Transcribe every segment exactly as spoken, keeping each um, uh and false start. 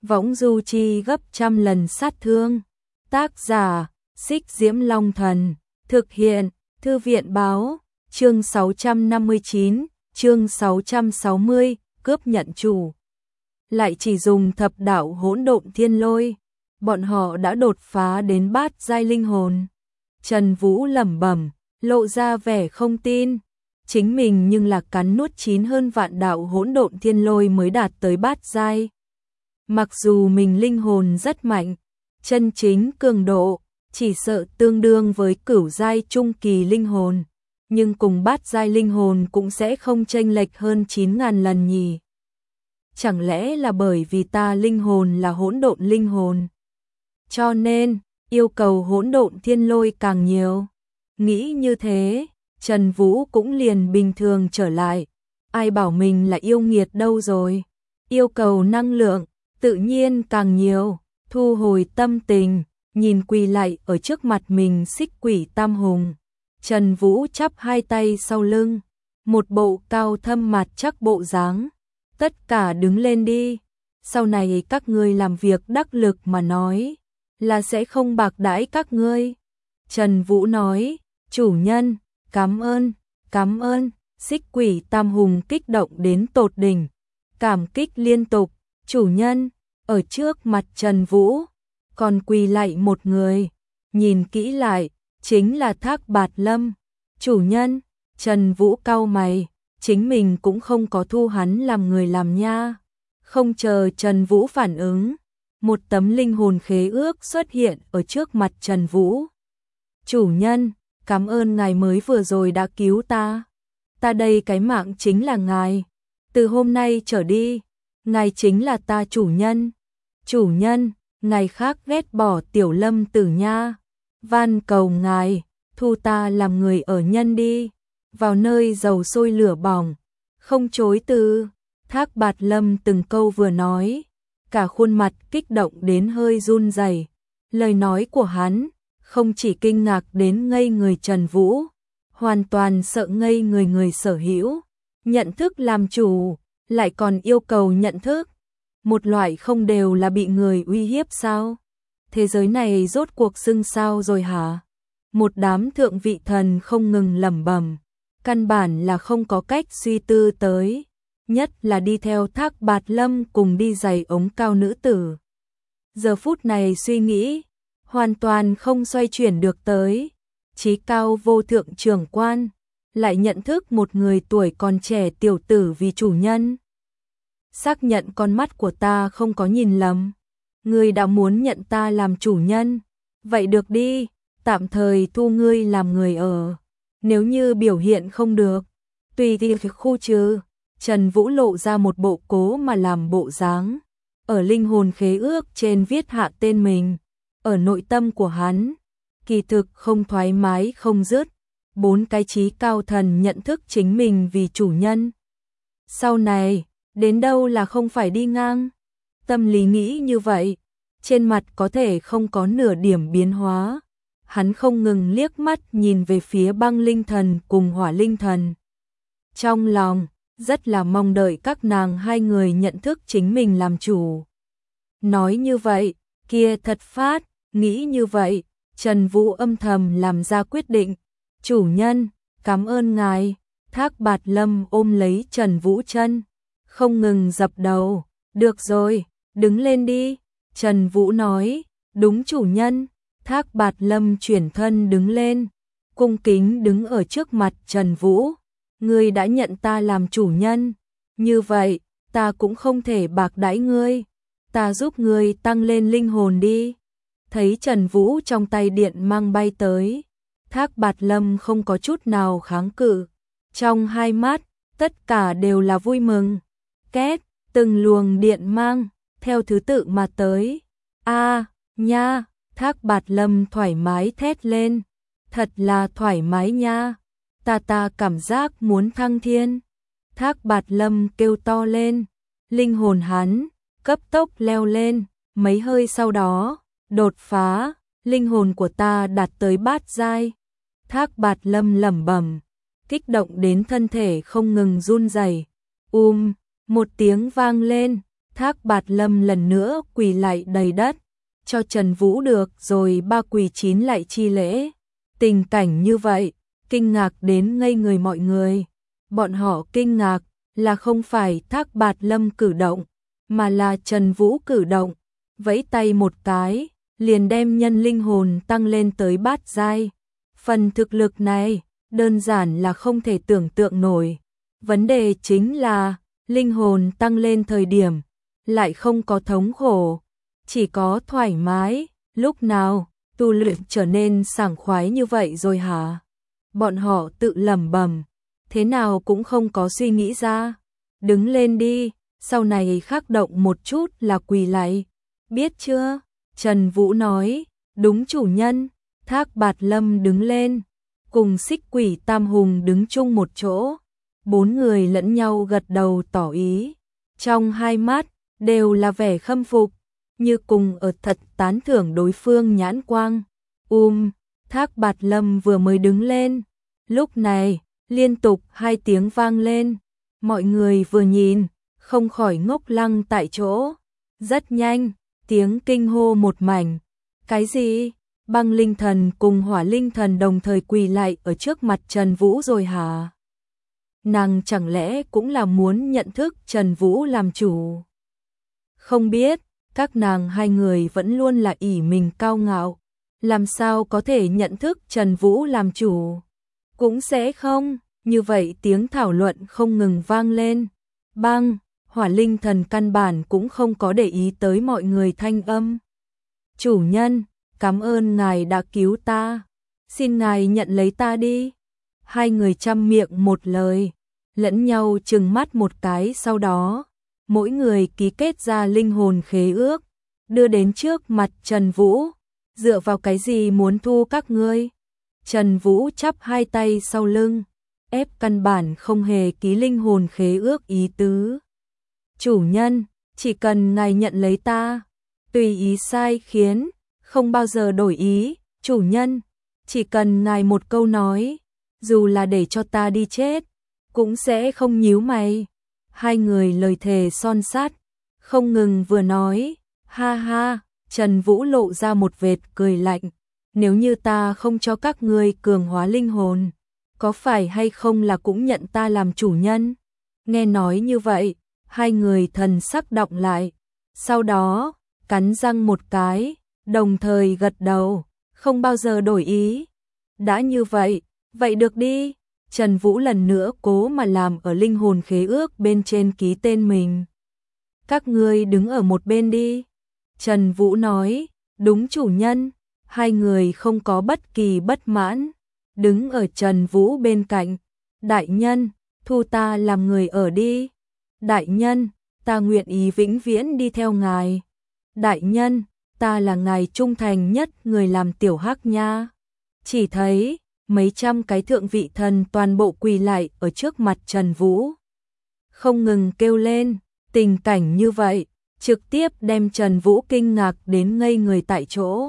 võng du chi gấp trăm lần sát thương. Tác giả, Xích Diễm Long Thần, thực hiện, Thư viện Báo, chương sáu trăm năm mươi chín, chương sáu trăm sáu mươi, cướp nhận chủ. Lại chỉ dùng thập đạo hỗn độn thiên lôi, bọn họ đã đột phá đến bát giai linh hồn. Trần Vũ lẩm bẩm, lộ ra vẻ không tin, chính mình nhưng là cắn nuốt chín hơn vạn đạo hỗn độn thiên lôi mới đạt tới bát giai. Mặc dù mình linh hồn rất mạnh, chân chính cường độ chỉ sợ tương đương với cửu giai trung kỳ linh hồn, nhưng cùng bát giai linh hồn cũng sẽ không chênh lệch hơn chín ngàn lần nhỉ. Chẳng lẽ là bởi vì ta linh hồn là hỗn độn linh hồn, cho nên yêu cầu hỗn độn thiên lôi càng nhiều? Nghĩ như thế, Trần Vũ cũng liền bình thường trở lại. Ai bảo mình là yêu nghiệt đâu rồi? Yêu cầu năng lượng tự nhiên càng nhiều. Thu hồi tâm tình, nhìn quỳ lại ở trước mặt mình Xích Quỷ Tam Hùng. Trần Vũ chắp hai tay sau lưng, một bộ cao thâm mặt chắc bộ dáng. Tất cả đứng lên đi, sau này các ngươi làm việc đắc lực mà nói, là sẽ không bạc đãi các ngươi. Trần Vũ nói, chủ nhân, cảm ơn, cảm ơn. Xích Quỷ Tam Hùng kích động đến tột đỉnh, cảm kích liên tục. Chủ nhân, ở trước mặt Trần Vũ, còn quỳ lại một người, nhìn kỹ lại, chính là Thác Bạt Lâm. Chủ nhân, Trần Vũ cau mày, chính mình cũng không có thu hắn làm người làm nha. Không chờ Trần Vũ phản ứng, một tấm linh hồn khế ước xuất hiện ở trước mặt Trần Vũ. Chủ nhân, cảm ơn ngài mới vừa rồi đã cứu ta. Ta đây cái mạng chính là ngài. Từ hôm nay trở đi, ngài chính là ta chủ nhân. Chủ nhân, ngài khác ghét bỏ Tiểu Lâm Tử nha. Van cầu ngài, thu ta làm người ở nhân đi. Vào nơi dầu sôi lửa bỏng, không chối từ. Thác Bạt Lâm từng câu vừa nói, cả khuôn mặt kích động đến hơi run rẩy. Lời nói của hắn không chỉ kinh ngạc đến ngây người Trần Vũ, hoàn toàn sợ ngây người người sở hữu. Nhận thức làm chủ, lại còn yêu cầu nhận thức. Một loại không đều là bị người uy hiếp sao? Thế giới này rốt cuộc xưng sao rồi hả? Một đám thượng vị thần không ngừng lẩm bẩm, căn bản là không có cách suy tư tới, nhất là đi theo Thác Bạt Lâm cùng đi giày ống cao nữ tử. Giờ phút này suy nghĩ, hoàn toàn không xoay chuyển được tới. Chí cao vô thượng trưởng quan, lại nhận thức một người tuổi còn trẻ tiểu tử vì chủ nhân. Xác nhận con mắt của ta không có nhìn lầm. Ngươi đã muốn nhận ta làm chủ nhân. Vậy được đi, tạm thời thu ngươi làm người ở. Nếu như biểu hiện không được, tùy thì khu trừ. Trần Vũ lộ ra một bộ cố mà làm bộ dáng. Ở linh hồn khế ước trên viết hạ tên mình. Ở nội tâm của hắn, kỳ thực không thoải mái không dứt. Bốn cái chí cao thần nhận thức chính mình vì chủ nhân. Sau này, đến đâu là không phải đi ngang. Tâm lý nghĩ như vậy, trên mặt có thể không có nửa điểm biến hóa. Hắn không ngừng liếc mắt nhìn về phía băng linh thần cùng hỏa linh thần. Trong lòng, rất là mong đợi các nàng hai người nhận thức chính mình làm chủ. Nói như vậy, kia thật phát, nghĩ như vậy, Trần Vũ âm thầm làm ra quyết định. Chủ nhân, cảm ơn ngài. Thác Bạt Lâm ôm lấy Trần Vũ chân, không ngừng dập đầu. Được rồi, đứng lên đi. Trần Vũ nói, đúng chủ nhân. Thác Bạt Lâm chuyển thân đứng lên, cung kính đứng ở trước mặt Trần Vũ. Ngươi đã nhận ta làm chủ nhân, như vậy, ta cũng không thể bạc đãi ngươi. Ta giúp ngươi tăng lên linh hồn đi. Thấy Trần Vũ trong tay điện mang bay tới, Thác Bạt Lâm không có chút nào kháng cự. Trong hai mắt, tất cả đều là vui mừng. Két, từng luồng điện mang, theo thứ tự mà tới. A, nha, Thác Bạt Lâm thoải mái thét lên. Thật là thoải mái nha. Ta ta cảm giác muốn thăng thiên. Thác Bạt Lâm kêu to lên. Linh hồn hắn, cấp tốc leo lên. Mấy hơi sau đó, đột phá. Linh hồn của ta đạt tới bát giai. Thác Bạt Lâm lẩm bẩm, kích động đến thân thể không ngừng run rẩy. Um, một tiếng vang lên, Thác Bạt Lâm lần nữa quỳ lạy đầy đất, cho Trần Vũ được rồi ba quỳ chín lạy chi lễ. Tình cảnh như vậy, kinh ngạc đến ngây người mọi người. Bọn họ kinh ngạc là không phải Thác Bạt Lâm cử động, mà là Trần Vũ cử động, vẫy tay một cái, liền đem nhân linh hồn tăng lên tới bát giai. Phần thực lực này, đơn giản là không thể tưởng tượng nổi. Vấn đề chính là, linh hồn tăng lên thời điểm, lại không có thống khổ, chỉ có thoải mái. Lúc nào, tu luyện trở nên sảng khoái như vậy rồi hả? Bọn họ tự lẩm bẩm, thế nào cũng không có suy nghĩ ra. Đứng lên đi, sau này khắc động một chút là quỳ lạy. Biết chưa? Trần Vũ nói, đúng chủ nhân. Thác Bạt Lâm đứng lên, cùng Xích Quỷ Tam Hùng đứng chung một chỗ. Bốn người lẫn nhau gật đầu tỏ ý. Trong hai mắt, đều là vẻ khâm phục, như cùng ở thật tán thưởng đối phương nhãn quang. Um, Thác Bạt Lâm vừa mới đứng lên. Lúc này, liên tục hai tiếng vang lên. Mọi người vừa nhìn, không khỏi ngốc lăng tại chỗ. Rất nhanh, tiếng kinh hô một mảnh. Cái gì? Băng linh thần cùng hỏa linh thần đồng thời quỳ lạy ở trước mặt Trần Vũ rồi hả? Nàng chẳng lẽ cũng là muốn nhận thức Trần Vũ làm chủ? Không biết, các nàng hai người vẫn luôn là ỷ mình cao ngạo, làm sao có thể nhận thức Trần Vũ làm chủ? Cũng sẽ không, như vậy tiếng thảo luận không ngừng vang lên. Băng, hỏa linh thần căn bản cũng không có để ý tới mọi người thanh âm. Chủ nhân, cảm ơn ngài đã cứu ta, xin ngài nhận lấy ta đi. Hai người chăm miệng một lời, lẫn nhau trừng mắt một cái, sau đó mỗi người ký kết ra linh hồn khế ước, đưa đến trước mặt Trần Vũ. Dựa vào cái gì muốn thu các ngươi? Trần Vũ chắp hai tay sau lưng, ép căn bản không hề ký linh hồn khế ước ý tứ. Chủ nhân, chỉ cần ngài nhận lấy ta, tùy ý sai khiến, không bao giờ đổi ý. Chủ nhân, chỉ cần ngài một câu nói, dù là để cho ta đi chết, cũng sẽ không nhíu mày. Hai người lời thề son sắt, không ngừng vừa nói. Ha ha, Trần Vũ lộ ra một vệt cười lạnh. Nếu như ta không cho các ngươi cường hóa linh hồn, có phải hay không là cũng nhận ta làm chủ nhân? Nghe nói như vậy, hai người thần sắc đọng lại, sau đó cắn răng một cái, đồng thời gật đầu, không bao giờ đổi ý. Đã như vậy, vậy được đi. Trần Vũ lần nữa cố mà làm ở linh hồn khế ước bên trên ký tên mình. Các ngươi đứng ở một bên đi. Trần Vũ nói, đúng chủ nhân. Hai người không có bất kỳ bất mãn, đứng ở Trần Vũ bên cạnh. Đại nhân, thu ta làm người ở đi. Đại nhân, ta nguyện ý vĩnh viễn đi theo ngài. Đại nhân, ta là ngài trung thành nhất người làm tiểu hắc nha. Chỉ thấy mấy trăm cái thượng vị thần toàn bộ quỳ lại ở trước mặt Trần Vũ, không ngừng kêu lên. Tình cảnh như vậy trực tiếp đem Trần Vũ kinh ngạc đến ngây người tại chỗ.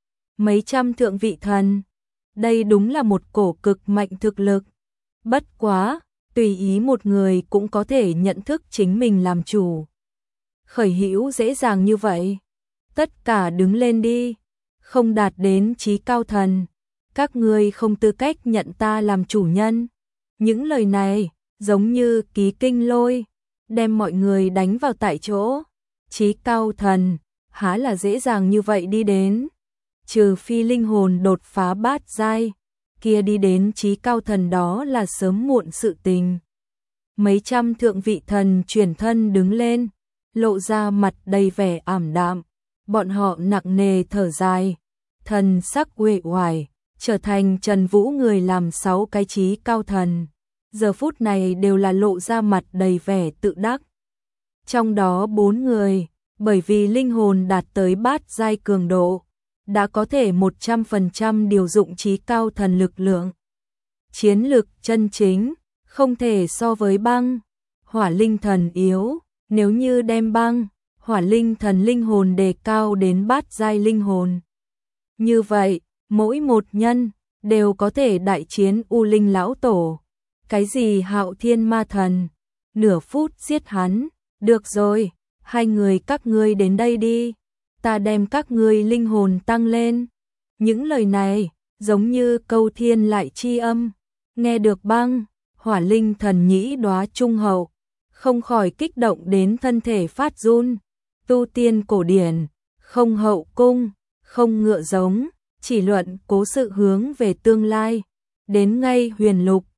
Mấy trăm thượng vị thần, đây đúng là một cổ cực mạnh thực lực. Bất quá, tùy ý một người cũng có thể nhận thức chính mình làm chủ. Khởi hữu dễ dàng như vậy. Tất cả đứng lên đi. Không đạt đến chí cao thần, các ngươi không tư cách nhận ta làm chủ nhân. Những lời này giống như ký kinh lôi, đem mọi người đánh vào tại chỗ. Chí cao thần, há là dễ dàng như vậy đi đến. Trừ phi linh hồn đột phá bát giai, kia đi đến chí cao thần đó là sớm muộn sự tình. Mấy trăm thượng vị thần chuyển thân đứng lên, lộ ra mặt đầy vẻ ảm đạm. Bọn họ nặng nề thở dài, thần sắc uể oải, trở thành Trần Vũ người làm sáu cái chí cao thần. Giờ phút này đều là lộ ra mặt đầy vẻ tự đắc. Trong đó bốn người, bởi vì linh hồn đạt tới bát giai cường độ, đã có thể một trăm phần trăm điều dụng chí cao thần lực lượng. Chiến lực chân chính, không thể so với băng, hỏa linh thần yếu. Nếu như đem băng, hỏa linh thần linh hồn đề cao đến bát giai linh hồn, như vậy, mỗi một nhân đều có thể đại chiến U Linh lão tổ. Cái gì Hạo Thiên ma thần, nửa phút giết hắn. Được rồi, hai người các ngươi đến đây đi, ta đem các ngươi linh hồn tăng lên. Những lời này giống như câu thiên lại chi âm, nghe được băng, hỏa linh thần nhĩ đóa trung hậu, không khỏi kích động đến thân thể phát run. Tu tiên cổ điển, không hậu cung, không ngựa giống, chỉ luận cố sự hướng về tương lai. Đến ngay huyền lục,